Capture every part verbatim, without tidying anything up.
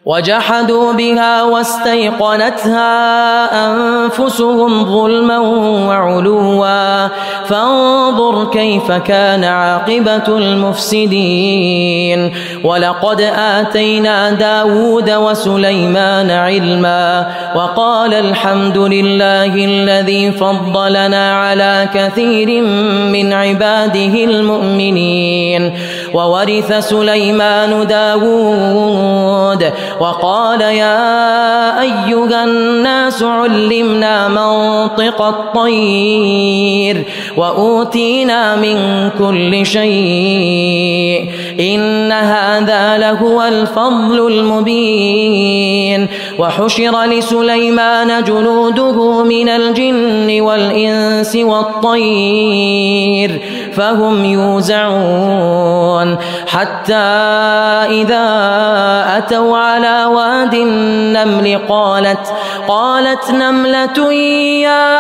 وجحدوا بها واستيقنتها أنفسهم ظلما وعلوا فانظر كيف كان عاقبة المفسدين. ولقد آتينا داود وسليمان علما وقال الحمد لله الذي فضلنا على كثير من عباده المؤمنين. وورث سليمان داود وقال يا أيها الناس علمنا منطق الطير وأوتينا من كل شيء إن هذا لهو الفضل المبين. وحشر لسليمان جنوده من الجن والإنس والطير فهم يوزعون حتى إذا أتوا على واد النمل قالت قالت نملة يا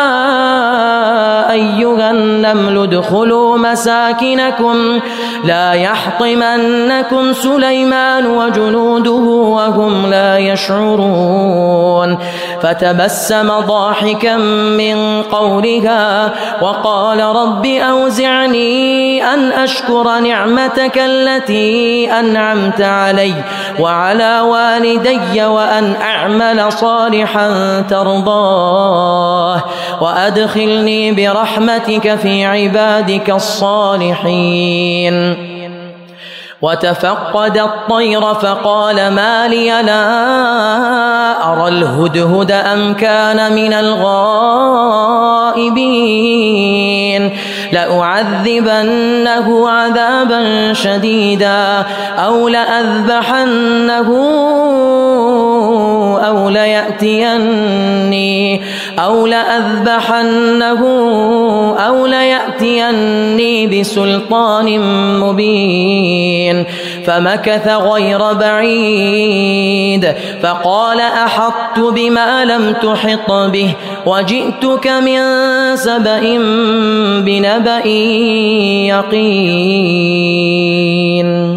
أيها النمل ادخلوا مساكنكم لا يحطمنكم سليمان وجنوده وهم لا يشعرون. فتبسم ضاحكا من قولها وقال رب أوزعني أن أشكر نعمتك التي أنعمت علي وعلى والدي وأن أعمل صالحا ترضاه وأدخلني برحمتك في عبادك الصالحين. وتفقد الطير فقال ما لي لا أرى الهدهد أم كان من الغائبين لأعذبنه عذابا شديدا أو لأذبحنه أو ليأتيني أو لأذبحنه أو ليأتيني بسلطان مبين. فمكث غير بعيد فقال أحطت بما لم تحط به وجئتك من سبأ بنبأ يقين.